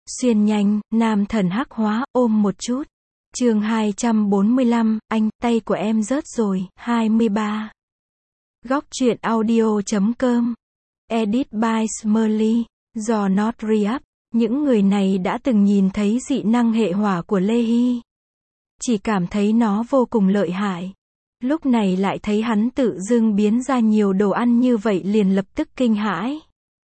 Xuyên nhanh, nam thần hắc hóa, ôm một chút. Chương 245, anh, tay của em rớt rồi, 23. Góc truyện audio.com. Edit by Smurly. Do Not Re-up. Những người này đã từng nhìn thấy dị năng hệ hỏa của Lê Hy. Chỉ cảm thấy nó vô cùng lợi hại. Lúc này lại thấy hắn tự dưng biến ra nhiều đồ ăn như vậy liền lập tức kinh hãi.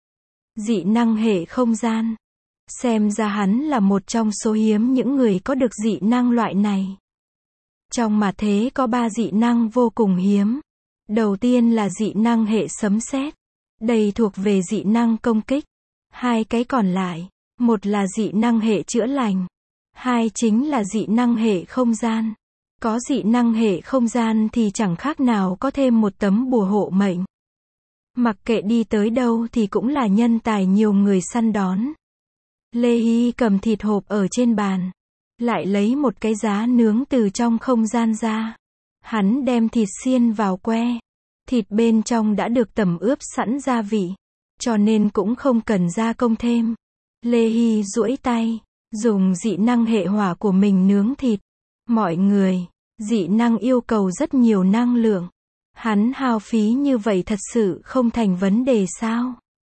Dị năng hệ không gian. Xem ra hắn là một trong số hiếm những người có được dị năng loại này. Trong mà thế có 3 dị năng vô cùng hiếm. Đầu tiên là dị năng hệ sấm sét. Đây thuộc về dị năng công kích. 2 cái còn lại, một là dị năng hệ chữa lành, 2 chính là dị năng hệ không gian. Có dị năng hệ không gian thì chẳng khác nào có thêm một tấm bùa hộ mệnh. Mặc kệ đi tới đâu thì cũng là nhân tài nhiều người săn đón. Lê Hy cầm thịt hộp ở trên bàn, lại lấy một cái giá nướng từ trong không gian ra. Hắn đem thịt xiên vào que. Thịt bên trong đã được tẩm ướp sẵn gia vị, cho nên cũng không cần gia công thêm. Lê Hy duỗi tay, dùng dị năng hệ hỏa của mình nướng thịt. Mọi người, dị năng yêu cầu rất nhiều năng lượng. Hắn hao phí như vậy thật sự không thành vấn đề sao?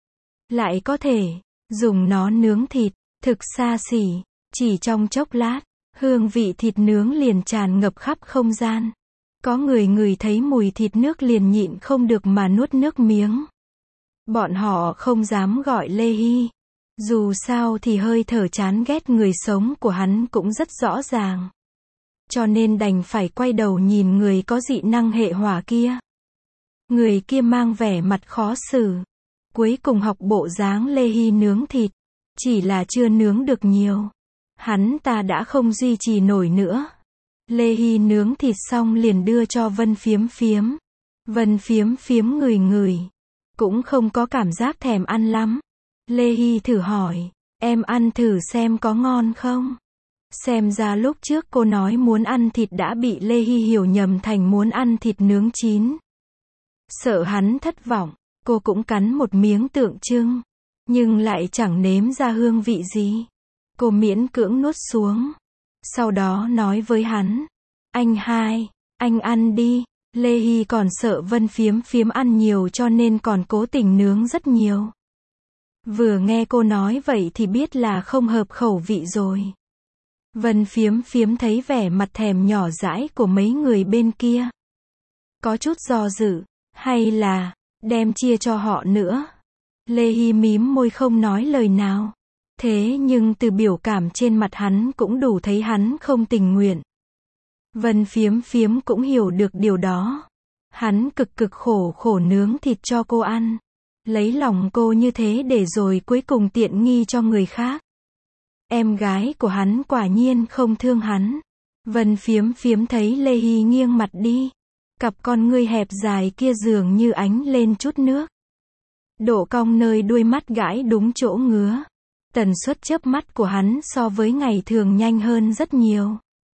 Lại có thể dùng nó nướng thịt, thực xa xỉ. Chỉ trong chốc lát, hương vị thịt nướng liền tràn ngập khắp không gian. Có người ngửi thấy mùi thịt nước liền nhịn không được mà nuốt nước miếng. Bọn họ không dám gọi Lê Hy. Dù sao thì hơi thở chán ghét người sống của hắn cũng rất rõ ràng. Cho nên đành phải quay đầu nhìn người có dị năng hệ hỏa kia. Người kia mang vẻ mặt khó xử. Cuối cùng học bộ dáng Lê Hy nướng thịt. Chỉ là chưa nướng được nhiều. Hắn ta đã không duy trì nổi nữa. Lê Hy nướng thịt xong liền đưa cho Vân Phiếm Phiếm. Vân Phiếm Phiếm ngửi ngửi. Cũng không có cảm giác thèm ăn lắm. Lê Hy thử hỏi, em ăn thử xem có ngon không? Xem ra lúc trước cô nói muốn ăn thịt đã bị Lê Hy hiểu nhầm thành muốn ăn thịt nướng chín. Sợ hắn thất vọng, cô cũng cắn một miếng tượng trưng. Nhưng lại chẳng nếm ra hương vị gì. Cô miễn cưỡng nuốt xuống. Sau đó nói với hắn, anh hai, anh ăn đi. Lê Hy còn sợ Vân Phiếm Phiếm ăn nhiều cho nên còn cố tình nướng rất nhiều. Vừa nghe cô nói vậy thì biết là không hợp khẩu vị rồi. Vân Phiếm Phiếm thấy vẻ mặt thèm nhỏ dãi của mấy người bên kia. Có chút do dự, hay là đem chia cho họ nữa. Lê Hy mím môi không nói lời nào. Thế nhưng từ biểu cảm trên mặt hắn cũng đủ thấy hắn không tình nguyện. Vân Phiếm Phiếm cũng hiểu được điều đó. Hắn cực cực khổ khổ nướng thịt cho cô ăn. Lấy lòng cô như thế để rồi cuối cùng tiện nghi cho người khác. Em gái của hắn quả nhiên không thương hắn. Vân Phiếm Phiếm thấy Lê Hy nghiêng mặt đi. Cặp con ngươi hẹp dài kia dường như ánh lên chút nước. Độ cong nơi đuôi mắt gãi đúng chỗ ngứa. Tần suất chớp mắt của hắn so với ngày thường nhanh hơn rất nhiều.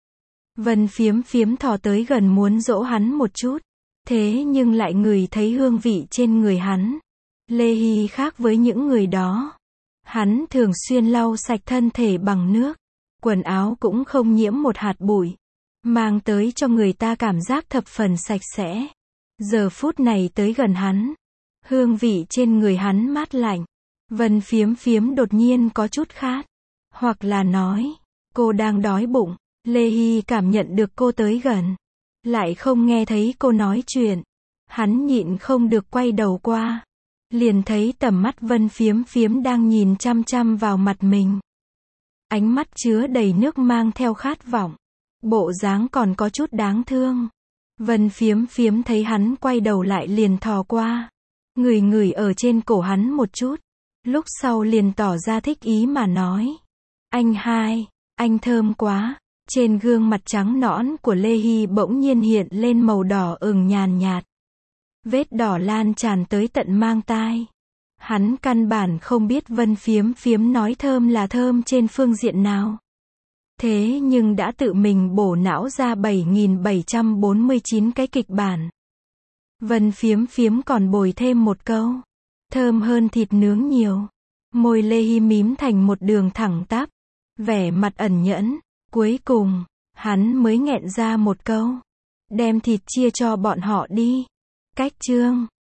Vân Phiếm Phiếm thò tới gần muốn dỗ hắn một chút. Thế nhưng lại ngửi thấy hương vị trên người hắn. Lê Hy khác với những người đó. Hắn thường xuyên lau sạch thân thể bằng nước. Quần áo cũng không nhiễm một hạt bụi. Mang tới cho người ta cảm giác thập phần sạch sẽ. Giờ phút này tới gần hắn. Hương vị trên người hắn mát lạnh. Vân Phiếm Phiếm đột nhiên có chút khát. Hoặc là nói, cô đang đói bụng. Lê Hy cảm nhận được cô tới gần. Lại không nghe thấy cô nói chuyện. Hắn nhịn không được quay đầu qua. Liền thấy tầm mắt Vân Phiếm Phiếm đang nhìn chăm chăm vào mặt mình. Ánh mắt chứa đầy nước mang theo khát vọng. Bộ dáng còn có chút đáng thương. Vân Phiếm Phiếm thấy hắn quay đầu lại liền thò qua. Ngửi ngửi ở trên cổ hắn một chút. Lúc sau liền tỏ ra thích ý mà nói. Anh hai, anh thơm quá. Trên gương mặt trắng nõn của Lê Hy bỗng nhiên hiện lên màu đỏ ửng nhàn nhạt. Vết đỏ lan tràn tới tận mang tai. Hắn căn bản không biết Vân Phiếm Phiếm nói thơm là thơm trên phương diện nào. Thế nhưng đã tự mình bổ não ra 7.749 cái kịch bản. Vân Phiếm Phiếm còn bồi thêm một câu. Thơm hơn thịt nướng nhiều. Môi Lê Hy mím thành một đường thẳng tắp, vẻ mặt ẩn nhẫn. Cuối cùng, hắn mới nghẹn ra một câu. Đem thịt chia cho bọn họ đi. Cách chương